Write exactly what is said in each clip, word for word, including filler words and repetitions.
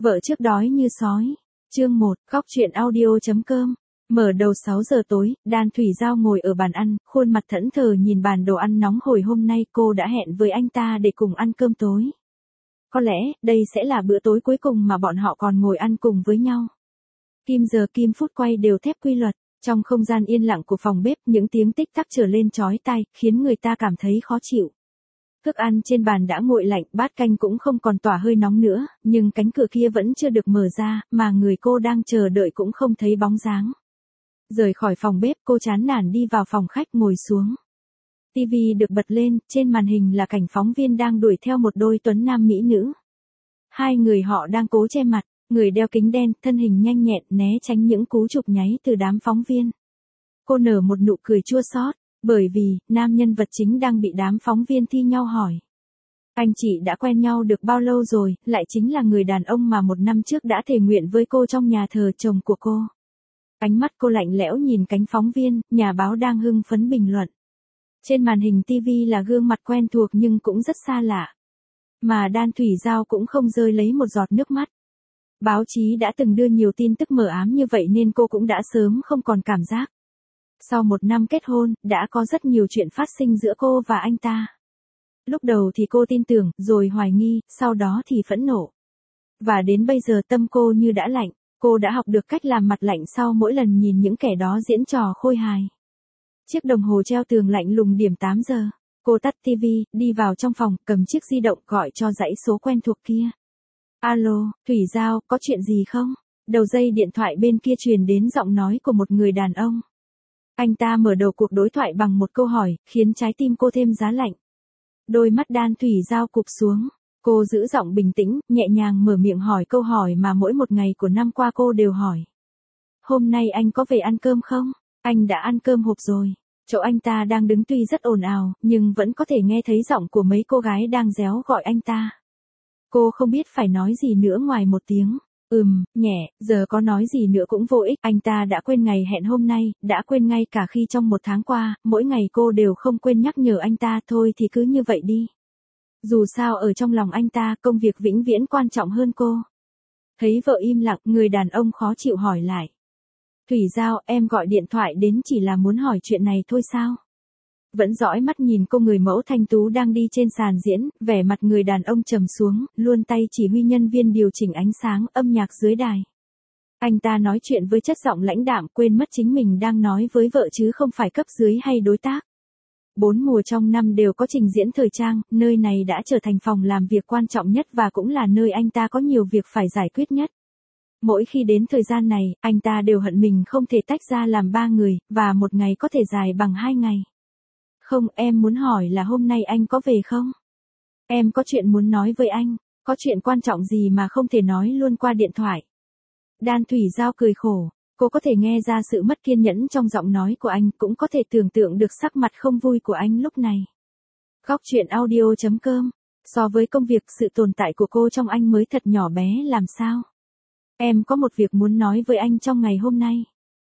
Vợ trước đói như sói. Chương một, Góc truyện audio.com. Mở đầu sáu giờ tối, Đan Thủy Giao ngồi ở bàn ăn, khuôn mặt thẫn thờ nhìn bàn đồ ăn nóng hổi hôm nay cô đã hẹn với anh ta để cùng ăn cơm tối. Có lẽ, đây sẽ là bữa tối cuối cùng mà bọn họ còn ngồi ăn cùng với nhau. Kim giờ kim phút quay đều thép quy luật, trong không gian yên lặng của phòng bếp những tiếng tích tắc trở lên chói tai, khiến người ta cảm thấy khó chịu. Thức ăn trên bàn đã nguội lạnh, bát canh cũng không còn tỏa hơi nóng nữa, nhưng cánh cửa kia vẫn chưa được mở ra, mà người cô đang chờ đợi cũng không thấy bóng dáng. Rời khỏi phòng bếp, cô chán nản đi vào phòng khách ngồi xuống. ti vi được bật lên, trên màn hình là cảnh phóng viên đang đuổi theo một đôi tuấn nam mỹ nữ. Hai người họ đang cố che mặt, người đeo kính đen, thân hình nhanh nhẹn né tránh những cú chụp nháy từ đám phóng viên. Cô nở một nụ cười chua xót, bởi vì, nam nhân vật chính đang bị đám phóng viên thi nhau hỏi. Anh chị đã quen nhau được bao lâu rồi, lại chính là người đàn ông mà một năm trước đã thề nguyện với cô trong nhà thờ chồng của cô. Ánh mắt cô lạnh lẽo nhìn cánh phóng viên, nhà báo đang hưng phấn bình luận. Trên màn hình ti vi là gương mặt quen thuộc nhưng cũng rất xa lạ. Mà Đan Thủy Giao cũng không rơi lấy một giọt nước mắt. Báo chí đã từng đưa nhiều tin tức mờ ám như vậy nên cô cũng đã sớm không còn cảm giác. Sau một năm kết hôn, đã có rất nhiều chuyện phát sinh giữa cô và anh ta. Lúc đầu thì cô tin tưởng, rồi hoài nghi, sau đó thì phẫn nộ. Và đến bây giờ tâm cô như đã lạnh, cô đã học được cách làm mặt lạnh sau mỗi lần nhìn những kẻ đó diễn trò khôi hài. Chiếc đồng hồ treo tường lạnh lùng điểm tám giờ. Cô tắt ti vi, đi vào trong phòng, cầm chiếc di động gọi cho dãy số quen thuộc kia. Alo, Thủy Giao, có chuyện gì không? Đầu dây điện thoại bên kia truyền đến giọng nói của một người đàn ông. Anh ta mở đầu cuộc đối thoại bằng một câu hỏi, khiến trái tim cô thêm giá lạnh. Đôi mắt Đan Thủy Giao cụp xuống. Cô giữ giọng bình tĩnh, nhẹ nhàng mở miệng hỏi câu hỏi mà mỗi một ngày của năm qua cô đều hỏi. Hôm nay anh có về ăn cơm không? Anh đã ăn cơm hộp rồi. Chỗ anh ta đang đứng tuy rất ồn ào, nhưng vẫn có thể nghe thấy giọng của mấy cô gái đang réo gọi anh ta. Cô không biết phải nói gì nữa ngoài một tiếng. Ừm, nhẹ, giờ có nói gì nữa cũng vô ích. Anh ta đã quên ngày hẹn hôm nay, đã quên ngay cả khi trong một tháng qua, mỗi ngày cô đều không quên nhắc nhở anh ta. Thôi thì cứ như vậy đi. Dù sao ở trong lòng anh ta, công việc vĩnh viễn quan trọng hơn cô. Thấy vợ im lặng, người đàn ông khó chịu hỏi lại. Thủy Giao, em gọi điện thoại đến chỉ là muốn hỏi chuyện này thôi sao? Vẫn dõi mắt nhìn cô người mẫu thanh tú đang đi trên sàn diễn, vẻ mặt người đàn ông trầm xuống, luôn tay chỉ huy nhân viên điều chỉnh ánh sáng, âm nhạc dưới đài. Anh ta nói chuyện với chất giọng lãnh đạm, quên mất chính mình đang nói với vợ chứ không phải cấp dưới hay đối tác. Bốn mùa trong năm đều có trình diễn thời trang, nơi này đã trở thành phòng làm việc quan trọng nhất và cũng là nơi anh ta có nhiều việc phải giải quyết nhất. Mỗi khi đến thời gian này, anh ta đều hận mình không thể tách ra làm ba người, và một ngày có thể dài bằng hai ngày. Không, em muốn hỏi là hôm nay anh có về không? Em có chuyện muốn nói với anh, có chuyện quan trọng gì mà không thể nói luôn qua điện thoại. Đan Thủy Giao cười khổ, cô có thể nghe ra sự mất kiên nhẫn trong giọng nói của anh, cũng có thể tưởng tượng được sắc mặt không vui của anh lúc này. Góc truyện audio.com. So với công việc, sự tồn tại của cô trong anh mới thật nhỏ bé làm sao? Em có một việc muốn nói với anh trong ngày hôm nay.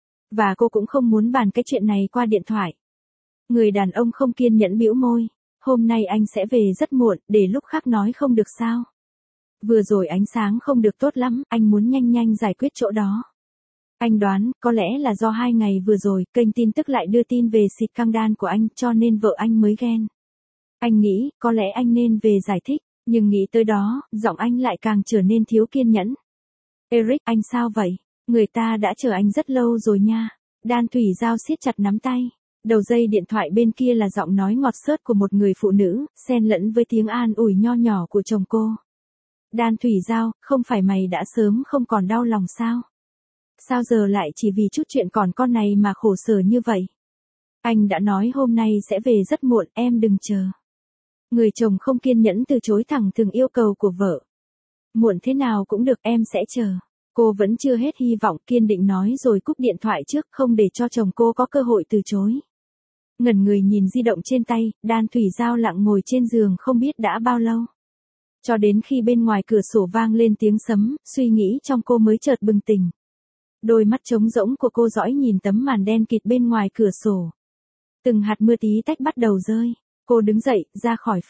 Và cô cũng không muốn bàn cái chuyện này qua điện thoại. Người đàn ông không kiên nhẫn bĩu môi. Hôm nay anh sẽ về rất muộn, để lúc khác nói không được sao? Vừa rồi ánh sáng không được tốt lắm, anh muốn nhanh nhanh giải quyết chỗ đó. Anh đoán, có lẽ là do hai ngày vừa rồi, kênh tin tức lại đưa tin về xịt căng đan của anh, cho nên vợ anh mới ghen. Anh nghĩ, có lẽ anh nên về giải thích, nhưng nghĩ tới đó, giọng anh lại càng trở nên thiếu kiên nhẫn. Eric, anh sao vậy? Người ta đã chờ anh rất lâu rồi nha. Đan Thủy Giao siết chặt nắm tay. Đầu dây điện thoại bên kia là giọng nói ngọt xớt của một người phụ nữ, xen lẫn với tiếng an ủi nho nhỏ của chồng cô. Đan Thủy Giao, không phải mày đã sớm không còn đau lòng sao? Sao giờ lại chỉ vì chút chuyện còn con này mà khổ sở như vậy? Anh đã nói hôm nay sẽ về rất muộn, em đừng chờ. Người chồng không kiên nhẫn từ chối thẳng thừng yêu cầu của vợ. Muộn thế nào cũng được, em sẽ chờ. Cô vẫn chưa hết hy vọng, kiên định nói rồi cúp điện thoại trước, không để cho chồng cô có cơ hội từ chối. Ngẩn người nhìn di động trên tay, Đan Thủy Giao lặng ngồi trên giường không biết đã bao lâu. Cho đến khi bên ngoài cửa sổ vang lên tiếng sấm, suy nghĩ trong cô mới chợt bừng tỉnh. Đôi mắt trống rỗng của cô dõi nhìn tấm màn đen kịt bên ngoài cửa sổ. Từng hạt mưa tí tách bắt đầu rơi. Cô đứng dậy, ra khỏi phòng.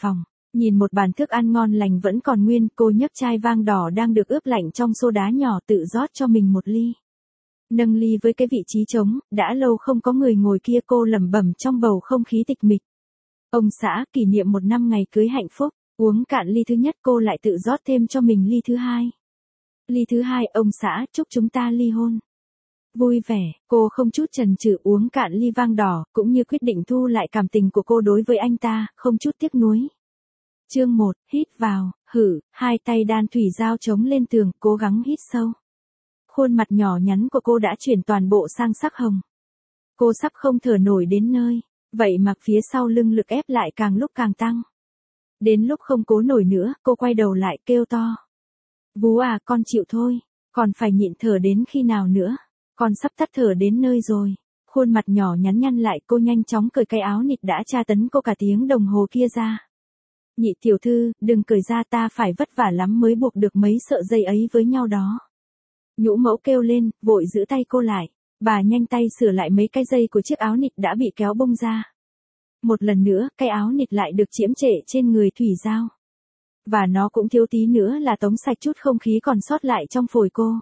Nhìn một bàn thức ăn ngon lành vẫn còn nguyên, cô nhấc chai vang đỏ đang được ướp lạnh trong xô đá nhỏ tự rót cho mình một ly. Nâng ly với cái vị trí trống, đã lâu không có người ngồi kia, cô lẩm bẩm trong bầu không khí tịch mịch. Ông xã, kỷ niệm một năm ngày cưới hạnh phúc, uống cạn ly thứ nhất cô lại tự rót thêm cho mình ly thứ hai. Ly thứ hai, ông xã, chúc chúng ta ly hôn. Vui vẻ, cô không chút chần chừ uống cạn ly vang đỏ, cũng như quyết định thu lại cảm tình của cô đối với anh ta, không chút tiếc nuối. Chương một, hít vào, hử, hai tay Đan Thủy Giao chống lên tường, cố gắng hít sâu. Khuôn mặt nhỏ nhắn của cô đã chuyển toàn bộ sang sắc hồng. Cô sắp không thở nổi đến nơi, vậy mà phía sau lưng lực ép lại càng lúc càng tăng. Đến lúc không cố nổi nữa, cô quay đầu lại kêu to. Vú à, con chịu thôi, còn phải nhịn thở đến khi nào nữa, con sắp tắt thở đến nơi rồi. Khuôn mặt nhỏ nhắn nhăn lại, cô nhanh chóng cởi cái áo nịt đã tra tấn cô cả tiếng đồng hồ kia ra. Nhị tiểu thư, đừng cởi ra, ta phải vất vả lắm mới buộc được mấy sợi dây ấy với nhau đó. Nhũ mẫu kêu lên, vội giữ tay cô lại. Bà nhanh tay sửa lại mấy cái dây của chiếc áo nịt đã bị kéo bung ra. Một lần nữa, cái áo nịt lại được chiếm trệ trên người Thủy Giao. Và nó cũng thiếu tí nữa là tống sạch chút không khí còn sót lại trong phổi cô.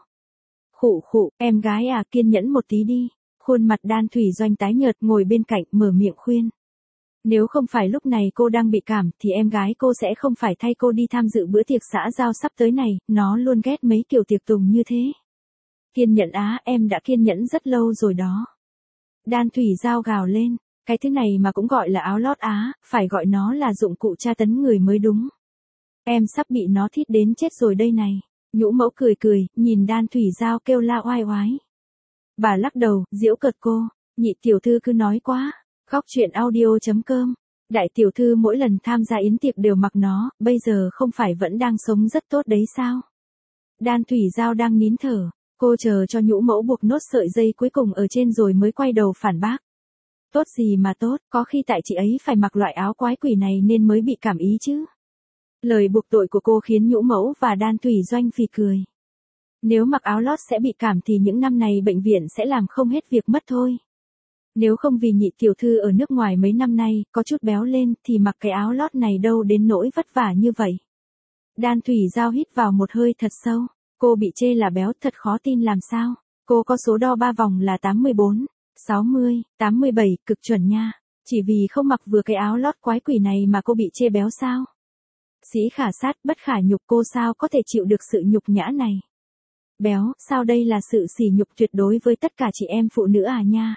Khụ khụ, em gái à, kiên nhẫn một tí đi. Khuôn mặt Đan Thủy Doanh tái nhợt ngồi bên cạnh mở miệng khuyên. Nếu không phải lúc này cô đang bị cảm thì em gái cô sẽ không phải thay cô đi tham dự bữa tiệc xã giao sắp tới này, nó luôn ghét mấy kiểu tiệc tùng như thế. Kiên nhẫn á, em đã kiên nhẫn rất lâu rồi đó. Đan Thủy Giao gào lên, cái thứ này mà cũng gọi là áo lót á, phải gọi nó là dụng cụ tra tấn người mới đúng. Em sắp bị nó thít đến chết rồi đây này. Nhũ mẫu cười cười, nhìn Đan Thủy Giao kêu la oai oái. Bà lắc đầu, giễu cợt cô, nhị tiểu thư cứ nói quá. Khóc chuyện audio chấm com. Đại tiểu thư mỗi lần tham gia yến tiệc đều mặc nó, bây giờ không phải vẫn đang sống rất tốt đấy sao? Đan Thủy Giao đang nín thở, cô chờ cho nhũ mẫu buộc nốt sợi dây cuối cùng ở trên rồi mới quay đầu phản bác. Tốt gì mà tốt, có khi tại chị ấy phải mặc loại áo quái quỷ này nên mới bị cảm ý chứ. Lời buộc tội của cô khiến nhũ mẫu và Đan Thủy Doanh phì cười. Nếu mặc áo lót sẽ bị cảm thì những năm này bệnh viện sẽ làm không hết việc mất thôi. Nếu không vì nhị tiểu thư ở nước ngoài mấy năm nay, có chút béo lên, thì mặc cái áo lót này đâu đến nỗi vất vả như vậy. Đan Thủy Giao hít vào một hơi thật sâu, cô bị chê là béo thật khó tin làm sao. Cô có số đo ba vòng là tám mươi bốn, sáu mươi, tám mươi bảy, cực chuẩn nha. Chỉ vì không mặc vừa cái áo lót quái quỷ này mà cô bị chê béo sao? Sĩ khả sát bất khả nhục, cô sao có thể chịu được sự nhục nhã này? Béo, sao đây là sự sỉ nhục tuyệt đối với tất cả chị em phụ nữ à nha?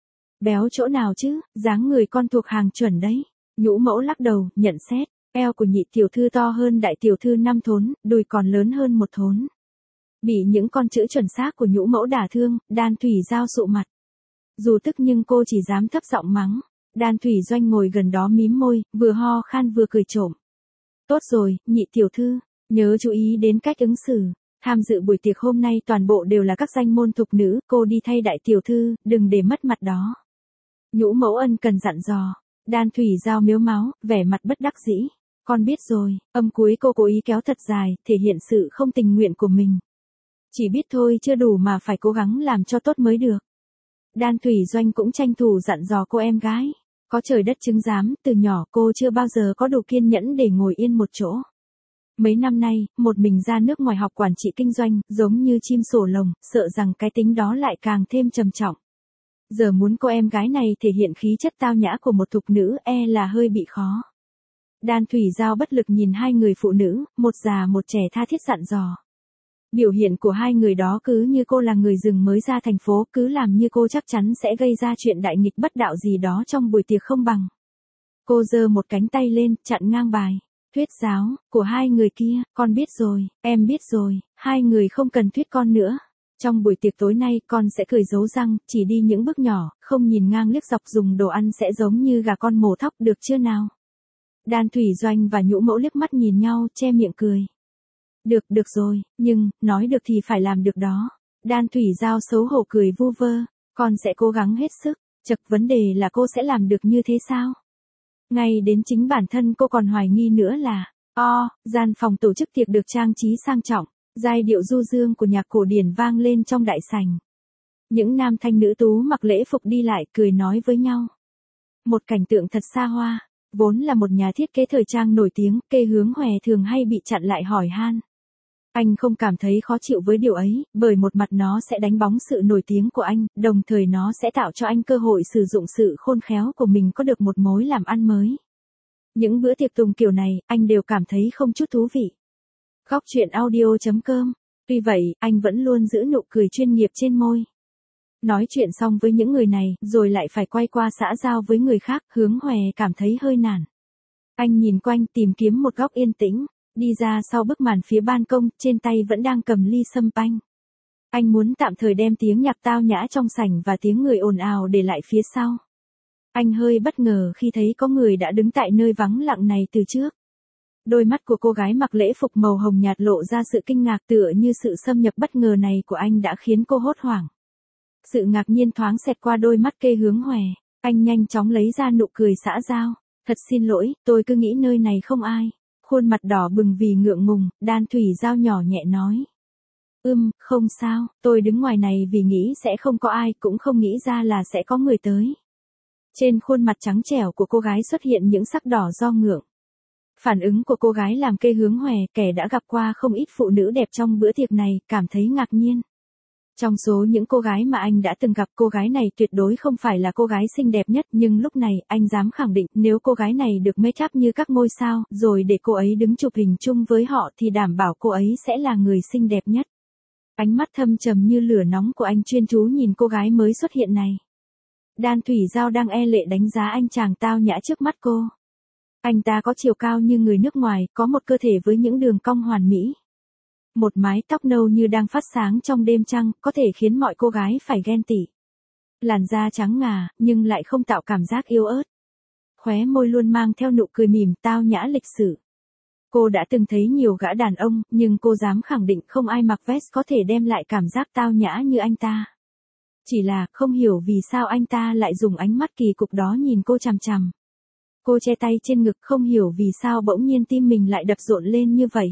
Béo chỗ nào chứ, dáng người con thuộc hàng chuẩn đấy. Nhũ mẫu lắc đầu, nhận xét, eo của nhị tiểu thư to hơn đại tiểu thư năm thốn, đùi còn lớn hơn một thốn. Bị những con chữ chuẩn xác của nhũ mẫu đả thương, Đan Thủy Giao sụ mặt. Dù tức nhưng cô chỉ dám thấp giọng mắng. Đan Thủy Doanh ngồi gần đó mím môi, vừa ho khan vừa cười trộm. Tốt rồi, nhị tiểu thư, nhớ chú ý đến cách ứng xử. Tham dự buổi tiệc hôm nay toàn bộ đều là các danh môn thục nữ, cô đi thay đại tiểu thư, đừng để mất mặt đó. Nhũ mẫu ân cần dặn dò. Đan Thủy Giao mếu máu, vẻ mặt bất đắc dĩ. Con biết rồi, âm cuối cô cố ý kéo thật dài, thể hiện sự không tình nguyện của mình. Chỉ biết thôi chưa đủ mà phải cố gắng làm cho tốt mới được. Đan Thủy Doanh cũng tranh thủ dặn dò cô em gái. Có trời đất chứng giám, từ nhỏ cô chưa bao giờ có đủ kiên nhẫn để ngồi yên một chỗ. Mấy năm nay, một mình ra nước ngoài học quản trị kinh doanh, giống như chim sổ lồng, sợ rằng cái tính đó lại càng thêm trầm trọng. Giờ muốn cô em gái này thể hiện khí chất tao nhã của một thục nữ e là hơi bị khó. Đan Thủy Giao bất lực nhìn hai người phụ nữ, một già một trẻ tha thiết dặn dò. Biểu hiện của hai người đó cứ như cô là người rừng mới ra thành phố, cứ làm như cô chắc chắn sẽ gây ra chuyện đại nghịch bất đạo gì đó trong buổi tiệc không bằng. Cô giơ một cánh tay lên, chặn ngang bài. Thuyết giáo, của hai người kia, con biết rồi, em biết rồi, hai người không cần thuyết con nữa. Trong buổi tiệc tối nay con sẽ cười giấu răng, chỉ đi những bước nhỏ, không nhìn ngang liếc dọc, dùng đồ ăn sẽ giống như gà con mổ thóc, được chưa nào? Đan Thủy Doanh và nhũ mẫu liếc mắt nhìn nhau, che miệng cười. Được, được rồi, nhưng, nói được thì phải làm được đó. Đan Thủy Giao xấu hổ cười vu vơ, con sẽ cố gắng hết sức, chật vấn đề là cô sẽ làm được như thế sao? Ngay đến chính bản thân cô còn hoài nghi nữa là, o, gian phòng tổ chức tiệc được trang trí sang trọng, giai điệu du dương của nhạc cổ điển vang lên trong đại sảnh. Những nam thanh nữ tú mặc lễ phục đi lại cười nói với nhau. Một cảnh tượng thật xa hoa, Vốn là một nhà thiết kế thời trang nổi tiếng, Kê Hướng Hòe thường hay bị chặn lại hỏi han. Anh không cảm thấy khó chịu với điều ấy, bởi một mặt nó sẽ đánh bóng sự nổi tiếng của anh, đồng thời nó sẽ tạo cho anh cơ hội sử dụng sự khôn khéo của mình có được một mối làm ăn mới. Những bữa tiệc tùng kiểu này, anh đều cảm thấy không chút thú vị. Góc chuyện audio chấm com. Tuy vậy, anh vẫn luôn giữ nụ cười chuyên nghiệp trên môi. Nói chuyện xong với những người này, rồi lại phải quay qua xã giao với người khác, Hướng Hòe cảm thấy hơi nản. Anh nhìn quanh tìm kiếm một góc yên tĩnh, đi ra sau bức màn phía ban công, trên tay vẫn đang cầm ly sâm panh. Anh muốn tạm thời đem tiếng nhạc tao nhã trong sảnh và tiếng người ồn ào để lại phía sau. Anh hơi bất ngờ khi thấy có người đã đứng tại nơi vắng lặng này từ trước. Đôi mắt của cô gái mặc lễ phục màu hồng nhạt lộ ra sự kinh ngạc, tựa như sự xâm nhập bất ngờ này của anh đã khiến cô hốt hoảng. Sự ngạc nhiên thoáng xẹt qua đôi mắt Kê Hướng Hòe, anh nhanh chóng lấy ra nụ cười xã giao. Thật xin lỗi, tôi cứ nghĩ nơi này không ai. Khuôn mặt đỏ bừng vì ngượng ngùng, Đan Thủy Giao nhỏ nhẹ nói. Ừm, không sao, tôi đứng ngoài này vì nghĩ sẽ không có ai, cũng không nghĩ ra là sẽ có người tới. Trên khuôn mặt trắng trẻo của cô gái xuất hiện những sắc đỏ do ngượng. Phản ứng của cô gái làm Kê Hướng Hòe, kẻ đã gặp qua không ít phụ nữ đẹp trong bữa tiệc này, cảm thấy ngạc nhiên. Trong số những cô gái mà anh đã từng gặp, cô gái này tuyệt đối không phải là cô gái xinh đẹp nhất, nhưng lúc này, anh dám khẳng định, nếu cô gái này được make up như các ngôi sao, rồi để cô ấy đứng chụp hình chung với họ thì đảm bảo cô ấy sẽ là người xinh đẹp nhất. Ánh mắt thâm trầm như lửa nóng của anh chuyên chú nhìn cô gái mới xuất hiện này. Đan Thủy Giao đang e lệ đánh giá anh chàng tao nhã trước mắt cô. Anh ta có chiều cao như người nước ngoài, có một cơ thể với những đường cong hoàn mỹ. Một mái tóc nâu như đang phát sáng trong đêm trăng, có thể khiến mọi cô gái phải ghen tị. Làn da trắng ngà, nhưng lại không tạo cảm giác yếu ớt. Khóe môi luôn mang theo nụ cười mỉm, tao nhã lịch sự. Cô đã từng thấy nhiều gã đàn ông, nhưng cô dám khẳng định không ai mặc vest có thể đem lại cảm giác tao nhã như anh ta. Chỉ là, không hiểu vì sao anh ta lại dùng ánh mắt kỳ cục đó nhìn cô chằm chằm. Cô che tay trên ngực, không hiểu vì sao bỗng nhiên tim mình lại đập rộn lên như vậy.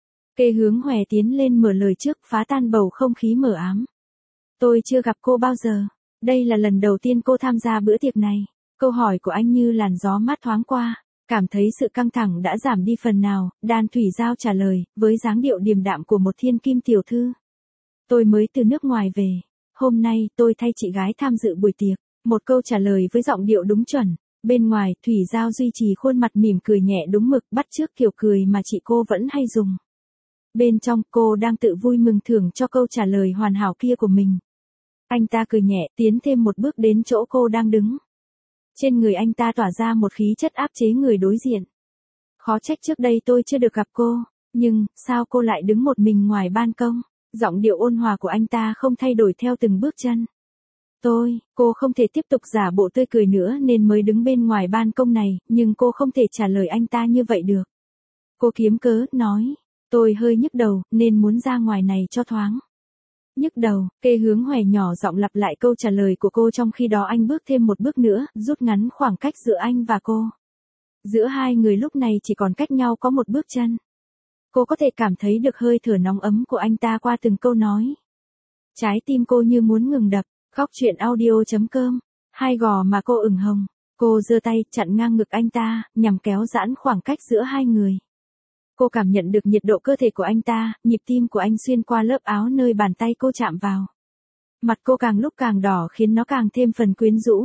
Kê Hướng Hòe tiến lên mở lời trước, phá tan bầu không khí mờ ám. Tôi chưa gặp cô bao giờ. Đây là lần đầu tiên cô tham gia bữa tiệc này. Câu hỏi của anh như làn gió mát thoáng qua. Cảm thấy sự căng thẳng đã giảm đi phần nào, Đan Thủy Giao trả lời, với dáng điệu điềm đạm của một thiên kim tiểu thư. Tôi mới từ nước ngoài về. Hôm nay, tôi thay chị gái tham dự buổi tiệc. Một câu trả lời với giọng điệu đúng chuẩn. Bên ngoài, Thủy Giao duy trì khuôn mặt mỉm cười nhẹ đúng mực, bắt chước kiểu cười mà chị cô vẫn hay dùng. Bên trong, cô đang tự vui mừng thưởng cho câu trả lời hoàn hảo kia của mình. Anh ta cười nhẹ, tiến thêm một bước đến chỗ cô đang đứng. Trên người anh ta tỏa ra một khí chất áp chế người đối diện. Khó trách trước đây tôi chưa được gặp cô, nhưng, sao cô lại đứng một mình ngoài ban công? Giọng điệu ôn hòa của anh ta không thay đổi theo từng bước chân. Tôi, cô không thể tiếp tục giả bộ tươi cười nữa nên mới đứng bên ngoài ban công này, nhưng cô không thể trả lời anh ta như vậy được. Cô kiếm cớ, nói. Tôi hơi nhức đầu, nên muốn ra ngoài này cho thoáng. Nhức đầu, Kê Hướng Hòe nhỏ giọng lặp lại câu trả lời của cô, trong khi đó anh bước thêm một bước nữa, rút ngắn khoảng cách giữa anh và cô. Giữa hai người lúc này chỉ còn cách nhau có một bước chân. Cô có thể cảm thấy được hơi thở nóng ấm của anh ta qua từng câu nói. Trái tim cô như muốn ngừng đập. Góc chuyện audio chấm com. Hai gò mà cô ửng hồng. Cô giơ tay chặn ngang ngực anh ta, nhằm kéo giãn khoảng cách giữa hai người. Cô cảm nhận được nhiệt độ cơ thể của anh ta, nhịp tim của anh xuyên qua lớp áo nơi bàn tay cô chạm vào. Mặt cô càng lúc càng đỏ khiến nó càng thêm phần quyến rũ.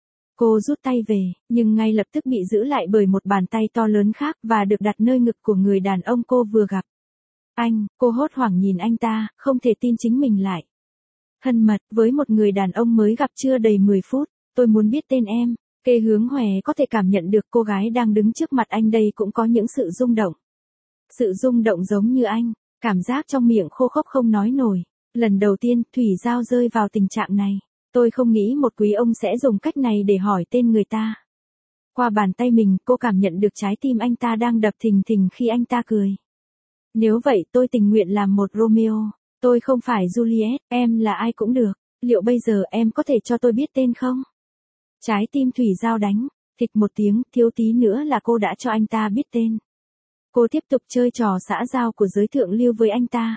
Cô rút tay về, nhưng ngay lập tức bị giữ lại bởi một bàn tay to lớn khác và được đặt nơi ngực của người đàn ông cô vừa gặp. Anh, cô hốt hoảng nhìn anh ta, không thể tin chính mình lại. Thân mật, với một người đàn ông mới gặp chưa đầy mười phút, tôi muốn biết tên em. Kê Hướng Hòe có thể cảm nhận được cô gái đang đứng trước mặt anh đây cũng có những sự rung động. Sự rung động giống như anh, cảm giác trong miệng khô khốc không nói nổi. Lần đầu tiên, Thủy Giao rơi vào tình trạng này. Tôi không nghĩ một quý ông sẽ dùng cách này để hỏi tên người ta. Qua bàn tay mình, cô cảm nhận được trái tim anh ta đang đập thình thình khi anh ta cười. Nếu vậy tôi tình nguyện làm một Romeo. Tôi không phải Juliet, em là ai cũng được. Liệu bây giờ em có thể cho tôi biết tên không? Trái tim Thủy Giao đánh, thịch một tiếng, thiếu tí nữa là cô đã cho anh ta biết tên. Cô tiếp tục chơi trò xã giao của giới thượng lưu với anh ta.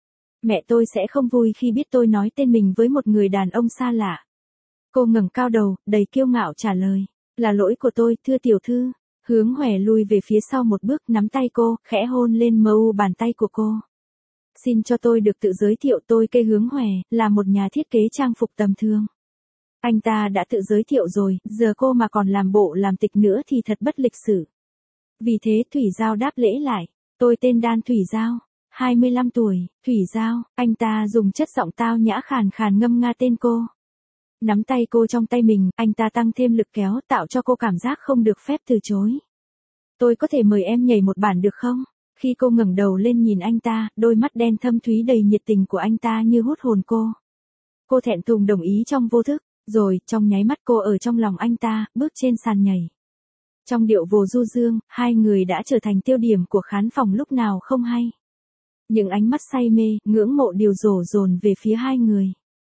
Mẹ tôi sẽ không vui khi biết tôi nói tên mình với một người đàn ông xa lạ. Cô ngẩng cao đầu, đầy kiêu ngạo trả lời. Là lỗi của tôi, thưa tiểu thư. Hướng Hòe lui về phía sau một bước, nắm tay cô, khẽ hôn lên mờ u bàn tay của cô. Xin cho tôi được tự giới thiệu, tôi Kê Hướng Hòe, là một nhà thiết kế trang phục tầm thường. Anh ta đã tự giới thiệu rồi, giờ cô mà còn làm bộ làm tịch nữa thì thật bất lịch sự. Vì thế Thủy Giao đáp lễ lại. Tôi tên Đan Thủy Giao, hai mươi lăm tuổi, Thủy Giao. Anh ta dùng chất giọng tao nhã khàn khàn ngâm nga tên cô. Nắm tay cô trong tay mình, anh ta tăng thêm lực kéo, tạo cho cô cảm giác không được phép từ chối. Tôi có thể mời em nhảy một bản được không? Khi cô ngẩng đầu lên nhìn anh ta, đôi mắt đen thâm thúy đầy nhiệt tình của anh ta như hút hồn cô. Cô thẹn thùng đồng ý trong vô thức, rồi trong nháy mắt cô ở trong lòng anh ta, bước trên sàn nhảy. Trong điệu vồ du dương, hai người đã trở thành tiêu điểm của khán phòng lúc nào không hay. Những ánh mắt say mê, ngưỡng mộ đều đổ dồn về phía hai người.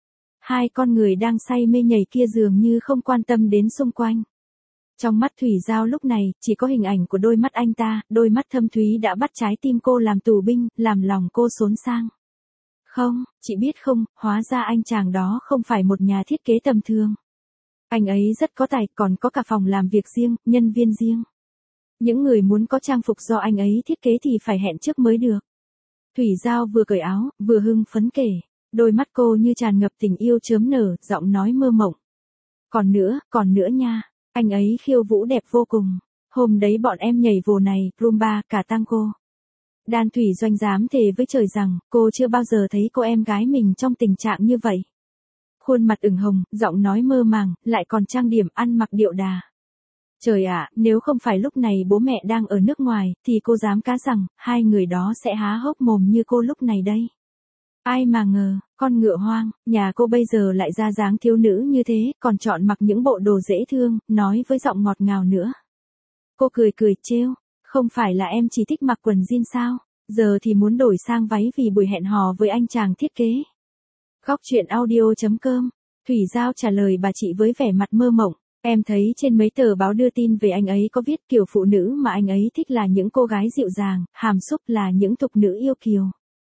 Hai con người đang say mê nhảy kia dường như không quan tâm đến xung quanh. Trong mắt Thủy Giao lúc này, chỉ có hình ảnh của đôi mắt anh ta, đôi mắt thâm thúy đã bắt trái tim cô làm tù binh, làm lòng cô xốn sang. Không, chị biết không, hóa ra anh chàng đó không phải một nhà thiết kế tầm thường. Anh ấy rất có tài, còn có cả phòng làm việc riêng, nhân viên riêng. Những người muốn có trang phục do anh ấy thiết kế thì phải hẹn trước mới được. Thủy Giao vừa cởi áo, vừa hưng phấn kể. Đôi mắt cô như tràn ngập tình yêu chớm nở, giọng nói mơ mộng. Còn nữa, còn nữa nha, anh ấy khiêu vũ đẹp vô cùng. Hôm đấy bọn em nhảy vồ này, rumba, cả tango. Đan Thủy Doanh dám thề với trời rằng, cô chưa bao giờ thấy cô em gái mình trong tình trạng như vậy. Khuôn mặt ửng hồng, giọng nói mơ màng, lại còn trang điểm ăn mặc điệu đà. Trời ạ, nếu không phải lúc này bố mẹ đang ở nước ngoài, thì cô dám cá rằng, hai người đó sẽ há hốc mồm như cô lúc này đây. Ai mà ngờ, con ngựa hoang, nhà cô bây giờ lại ra dáng thiếu nữ như thế, còn chọn mặc những bộ đồ dễ thương, nói với giọng ngọt ngào nữa. Cô cười cười trêu, không phải là em chỉ thích mặc quần jean sao, giờ thì muốn đổi sang váy vì buổi hẹn hò với anh chàng thiết kế. Góc truyện audio chấm com, Thủy Giao trả lời bà chị với vẻ mặt mơ mộng. Em thấy trên mấy tờ báo đưa tin về anh ấy có viết kiểu phụ nữ mà anh ấy thích là những cô gái dịu dàng, hàm xúc, là những thục nữ yêu kiều.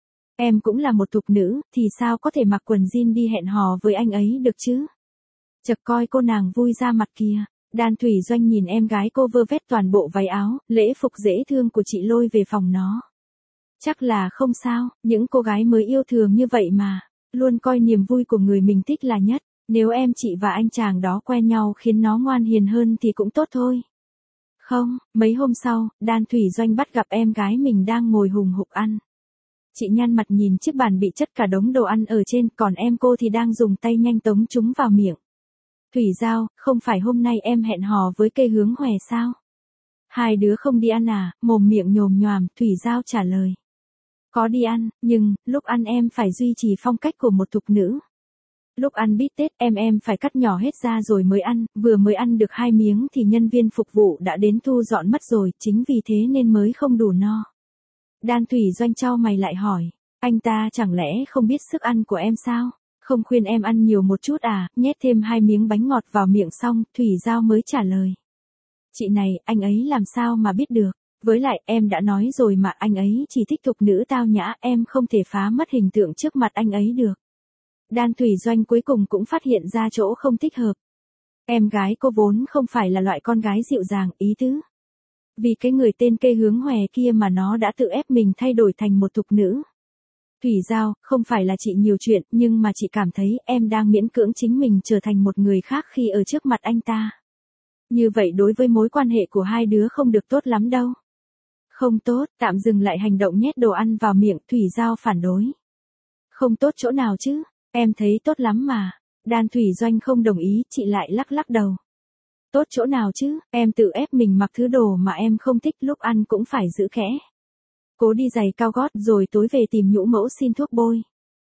Em cũng là một thục nữ, thì sao có thể mặc quần jean đi hẹn hò với anh ấy được chứ? Chật coi cô nàng vui ra mặt kìa. Đan Thủy Doanh nhìn em gái cô vơ vét toàn bộ váy áo, lễ phục dễ thương của chị lôi về phòng nó. Chắc là không sao, những cô gái mới yêu thường như vậy mà, luôn coi niềm vui của người mình thích là nhất. Nếu em chị và anh chàng đó quen nhau khiến nó ngoan hiền hơn thì cũng tốt thôi. Không, mấy hôm sau, Đan Thủy Doanh bắt gặp em gái mình đang ngồi hùng hục ăn. Chị nhăn mặt nhìn chiếc bàn bị chất cả đống đồ ăn ở trên, còn em cô thì đang dùng tay nhanh tống chúng vào miệng. Thủy Giao, không phải hôm nay em hẹn hò với Kê Hướng Hòe sao? Hai đứa không đi ăn à? Mồm miệng nhồm nhoàm, Thủy Giao trả lời. Có đi ăn, nhưng, lúc ăn em phải duy trì phong cách của một thục nữ. Lúc ăn bít tết em em phải cắt nhỏ hết ra rồi mới ăn, vừa mới ăn được hai miếng thì nhân viên phục vụ đã đến thu dọn mất rồi, chính vì thế nên mới không đủ no. Đan Thủy Doanh chau mày lại hỏi, anh ta chẳng lẽ không biết sức ăn của em sao? Không khuyên em ăn nhiều một chút à? Nhét thêm hai miếng bánh ngọt vào miệng xong, Thủy Giao mới trả lời. Chị này, anh ấy làm sao mà biết được? Với lại, em đã nói rồi mà, anh ấy chỉ thích thục nữ tao nhã, em không thể phá mất hình tượng trước mặt anh ấy được. Đan Thủy Doanh cuối cùng cũng phát hiện ra chỗ không thích hợp. Em gái cô vốn không phải là loại con gái dịu dàng, ý tứ. Vì cái người tên Kê Hướng Hòe kia mà nó đã tự ép mình thay đổi thành một thục nữ. Thủy Giao, không phải là chị nhiều chuyện, nhưng mà chị cảm thấy em đang miễn cưỡng chính mình trở thành một người khác khi ở trước mặt anh ta. Như vậy đối với mối quan hệ của hai đứa không được tốt lắm đâu. Không tốt, tạm dừng lại hành động nhét đồ ăn vào miệng, Thủy Giao phản đối. Không tốt chỗ nào chứ, em thấy tốt lắm mà. Đan Thủy Doanh không đồng ý, chị lại lắc lắc đầu. Tốt chỗ nào chứ, em tự ép mình mặc thứ đồ mà em không thích, lúc ăn cũng phải giữ khẽ. Cố đi giày cao gót rồi tối về tìm nhũ mẫu xin thuốc bôi.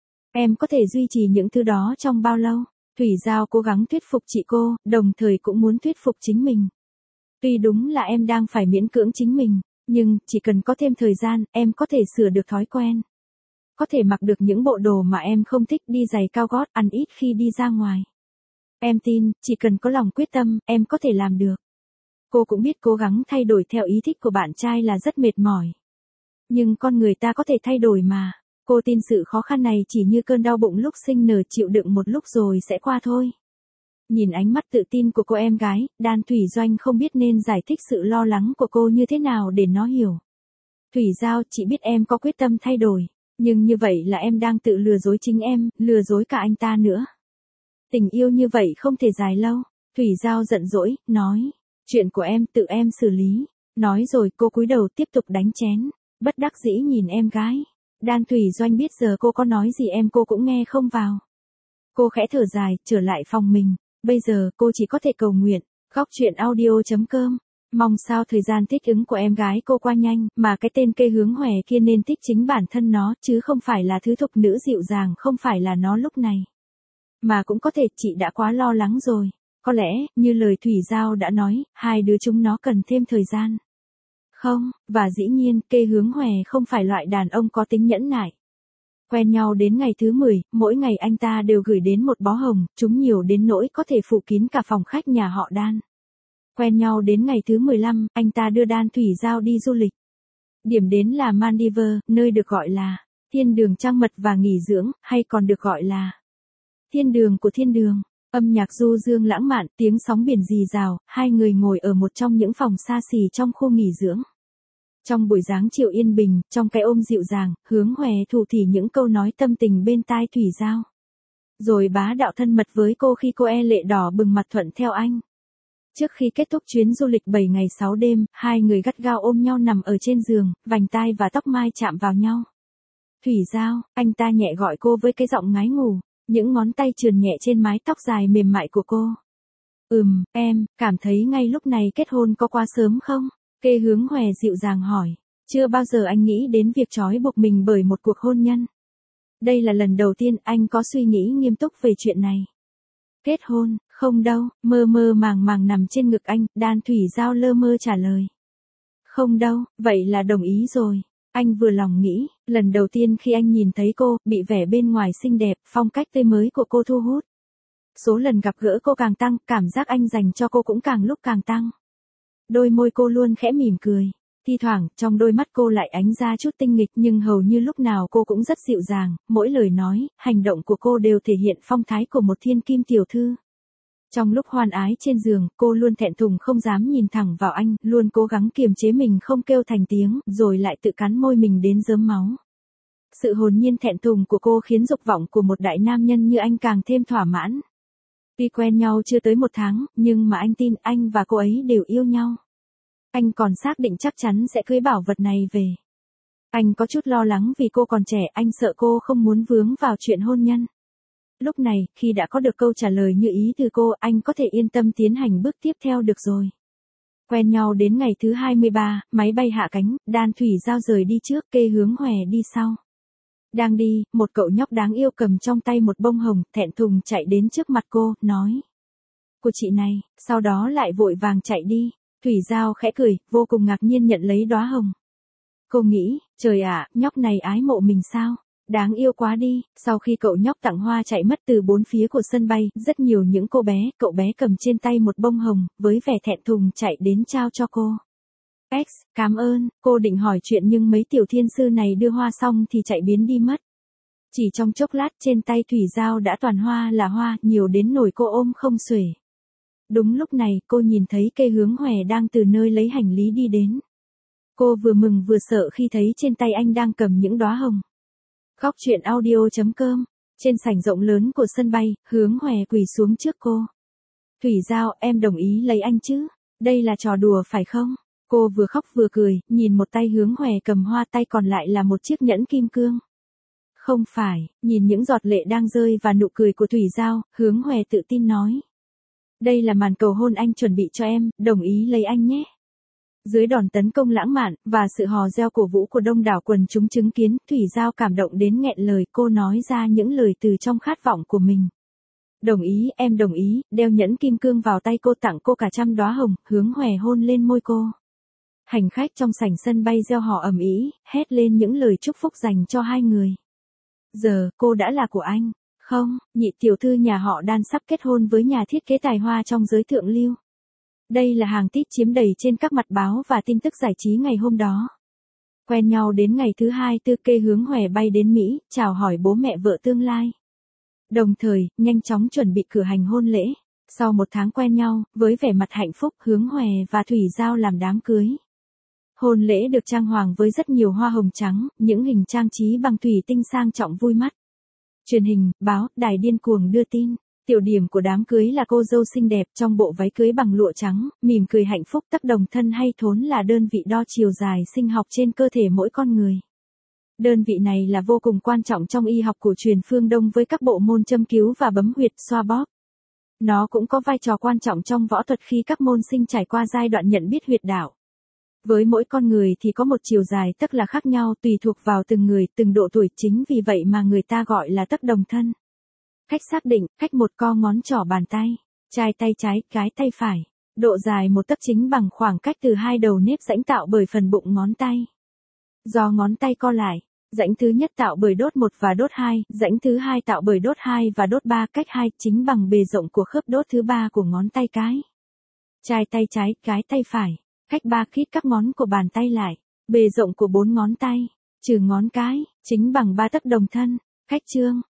Em có thể duy trì những thứ đó trong bao lâu? Thủy Giao cố gắng thuyết phục chị cô, đồng thời cũng muốn thuyết phục chính mình. Tuy đúng là em đang phải miễn cưỡng chính mình, nhưng chỉ cần có thêm thời gian, em có thể sửa được thói quen. Có thể mặc được những bộ đồ mà em không thích, đi giày cao gót, ăn ít khi đi ra ngoài. Em tin, chỉ cần có lòng quyết tâm, em có thể làm được. Cô cũng biết cố gắng thay đổi theo ý thích của bạn trai là rất mệt mỏi. Nhưng con người ta có thể thay đổi mà. Cô tin sự khó khăn này chỉ như cơn đau bụng lúc sinh nở, chịu đựng một lúc rồi sẽ qua thôi. Nhìn ánh mắt tự tin của cô em gái, Đan Thủy Doanh không biết nên giải thích sự lo lắng của cô như thế nào để nó hiểu. Thủy Giao, chị biết em có quyết tâm thay đổi, nhưng như vậy là em đang tự lừa dối chính em, lừa dối cả anh ta nữa. Tình yêu như vậy không thể dài lâu. Thủy Giao giận dỗi, nói, chuyện của em tự em xử lý. Nói rồi cô cúi đầu tiếp tục đánh chén, bất đắc dĩ nhìn em gái. Đan Thủy Doanh biết giờ cô có nói gì em cô cũng nghe không vào. Cô khẽ thở dài, trở lại phòng mình. Bây giờ cô chỉ có thể cầu nguyện. Góc truyện audio chấm com. Mong sao thời gian thích ứng của em gái cô qua nhanh, mà cái tên cây hướng hòe kia nên thích chính bản thân nó, chứ không phải là thứ thục nữ dịu dàng, không phải là nó lúc này. Mà cũng có thể chị đã quá lo lắng rồi. Có lẽ, như lời Thủy Giao đã nói, hai đứa chúng nó cần thêm thời gian. Không, và dĩ nhiên, cây hướng hòe không phải loại đàn ông có tính nhẫn nại. Quen nhau đến ngày thứ mười, mỗi ngày anh ta đều gửi đến một bó hồng, chúng nhiều đến nỗi có thể phủ kín cả phòng khách nhà họ Đan. Quen nhau đến ngày thứ mười lăm, anh ta đưa Đan Thủy Giao đi du lịch. Điểm đến là Maldives, nơi được gọi là thiên đường trăng mật và nghỉ dưỡng, hay còn được gọi là thiên đường của thiên đường. Âm nhạc du dương lãng mạn, tiếng sóng biển rì rào, hai người ngồi ở một trong những phòng xa xỉ trong khu nghỉ dưỡng. Trong buổi dáng chiều yên bình, trong cái ôm dịu dàng, Hướng Hòe thủ thỉ những câu nói tâm tình bên tai Thủy Giao. Rồi bá đạo thân mật với cô khi cô e lệ đỏ bừng mặt thuận theo anh. Trước khi kết thúc chuyến du lịch bảy ngày sáu đêm, hai người gắt gao ôm nhau nằm ở trên giường, vành tai và tóc mai chạm vào nhau. Thủy Giao, anh ta nhẹ gọi cô với cái giọng ngái ngủ, những ngón tay trườn nhẹ trên mái tóc dài mềm mại của cô. Ừm, em, cảm thấy ngay lúc này kết hôn có quá sớm không? Kê Hướng Hòe dịu dàng hỏi, chưa bao giờ anh nghĩ đến việc trói buộc mình bởi một cuộc hôn nhân. Đây là lần đầu tiên anh có suy nghĩ nghiêm túc về chuyện này. Kết hôn, không đâu, mơ mơ màng màng nằm trên ngực anh, Đan Thủy Giao lơ mơ trả lời. Không đâu, vậy là đồng ý rồi. Anh vừa lòng nghĩ, lần đầu tiên khi anh nhìn thấy cô, bị vẻ bên ngoài xinh đẹp, phong cách tươi mới của cô thu hút. Số lần gặp gỡ cô càng tăng, cảm giác anh dành cho cô cũng càng lúc càng tăng. Đôi môi cô luôn khẽ mỉm cười. Thi thoảng, trong đôi mắt cô lại ánh ra chút tinh nghịch nhưng hầu như lúc nào cô cũng rất dịu dàng, mỗi lời nói, hành động của cô đều thể hiện phong thái của một thiên kim tiểu thư. Trong lúc hoan ái trên giường, cô luôn thẹn thùng không dám nhìn thẳng vào anh, luôn cố gắng kiềm chế mình không kêu thành tiếng, rồi lại tự cắn môi mình đến rớm máu. Sự hồn nhiên thẹn thùng của cô khiến dục vọng của một đại nam nhân như anh càng thêm thỏa mãn. Tuy quen nhau chưa tới một tháng, nhưng mà anh tin anh và cô ấy đều yêu nhau. Anh còn xác định chắc chắn sẽ cưới bảo vật này về. Anh có chút lo lắng vì cô còn trẻ, anh sợ cô không muốn vướng vào chuyện hôn nhân. Lúc này, khi đã có được câu trả lời như ý từ cô, anh có thể yên tâm tiến hành bước tiếp theo được rồi. Quen nhau đến ngày thứ hai mươi ba, máy bay hạ cánh, Đan Thủy Giao rời đi trước, Kê Hướng Hòe đi sau. Đang đi, một cậu nhóc đáng yêu cầm trong tay một bông hồng, thẹn thùng chạy đến trước mặt cô, nói. Của chị này, sau đó lại vội vàng chạy đi. Thủy Giao khẽ cười, vô cùng ngạc nhiên nhận lấy đóa hồng. Cô nghĩ, trời ạ, nhóc này ái mộ mình sao? Đáng yêu quá đi. Sau khi cậu nhóc tặng hoa chạy mất từ bốn phía của sân bay, rất nhiều những cô bé, cậu bé cầm trên tay một bông hồng, với vẻ thẹn thùng chạy đến trao cho cô. X, cảm ơn, cô định hỏi chuyện nhưng mấy tiểu thiên sư này đưa hoa xong thì chạy biến đi mất. Chỉ trong chốc lát trên tay Thủy Giao đã toàn hoa là hoa, nhiều đến nổi cô ôm không xuể. Đúng lúc này, cô nhìn thấy Kê Hướng Hòe đang từ nơi lấy hành lý đi đến. Cô vừa mừng vừa sợ khi thấy trên tay anh đang cầm những đóa hồng. Góc truyện audio chấm com. Trên sảnh rộng lớn của sân bay, Hướng Hòe quỳ xuống trước cô. Thủy Giao, em đồng ý lấy anh chứ? Đây là trò đùa phải không? Cô vừa khóc vừa cười, nhìn một tay Hướng Hòe cầm hoa, tay còn lại là một chiếc nhẫn kim cương. Không phải, nhìn những giọt lệ đang rơi và nụ cười của Thủy Giao, Hướng Hòe tự tin nói. Đây là màn cầu hôn anh chuẩn bị cho em, đồng ý lấy anh nhé. Dưới đòn tấn công lãng mạn, và sự hò reo cổ vũ của đông đảo quần chúng chứng kiến, Thủy Giao cảm động đến nghẹn lời, cô nói ra những lời từ trong khát vọng của mình. Đồng ý, em đồng ý, đeo nhẫn kim cương vào tay cô, tặng cô cả trăm đóa hồng, Hướng Hòe hôn lên môi cô. Hành khách trong sảnh sân bay reo hò ầm ĩ, hét lên những lời chúc phúc dành cho hai người. Giờ, cô đã là của anh. Không, nhị tiểu thư nhà họ Đan sắp kết hôn với nhà thiết kế tài hoa trong giới thượng lưu. Đây là hàng tít chiếm đầy trên các mặt báo và tin tức giải trí ngày hôm đó. Quen nhau đến ngày thứ hai, Tư Kê Hướng Hòe bay đến Mỹ, chào hỏi bố mẹ vợ tương lai. Đồng thời, nhanh chóng chuẩn bị cử hành hôn lễ. Sau một tháng quen nhau, với vẻ mặt hạnh phúc, Hướng Hòe và Thủy Giao làm đám cưới. Hôn lễ được trang hoàng với rất nhiều hoa hồng trắng, những hình trang trí bằng thủy tinh sang trọng vui mắt. Truyền hình, báo, đài điên cuồng đưa tin. Tiểu điểm của đám cưới là cô dâu xinh đẹp trong bộ váy cưới bằng lụa trắng, mỉm cười hạnh phúc. Tấc đồng thân hay thốn là đơn vị đo chiều dài sinh học trên cơ thể mỗi con người. Đơn vị này là vô cùng quan trọng trong y học cổ truyền phương Đông với các bộ môn châm cứu và bấm huyệt xoa bóp. Nó cũng có vai trò quan trọng trong võ thuật khi các môn sinh trải qua giai đoạn nhận biết huyệt đạo. Với mỗi con người thì có một chiều dài tấc là khác nhau tùy thuộc vào từng người, từng độ tuổi, chính vì vậy mà người ta gọi là tấc đồng thân. Cách xác định, cách một co ngón trỏ bàn tay, chai tay trái, cái tay phải. Độ dài một tấc chính bằng khoảng cách từ hai đầu nếp rãnh tạo bởi phần bụng ngón tay. Do ngón tay co lại, rãnh thứ nhất tạo bởi đốt một và đốt hai, rãnh thứ hai tạo bởi đốt hai và đốt ba, cách hai chính bằng bề rộng của khớp đốt thứ ba của ngón tay cái. Chai tay trái, cái tay phải. Cách ba khít các ngón của bàn tay lại, bề rộng của bốn ngón tay, trừ ngón cái, chính bằng ba tấc đồng thân. Cách chương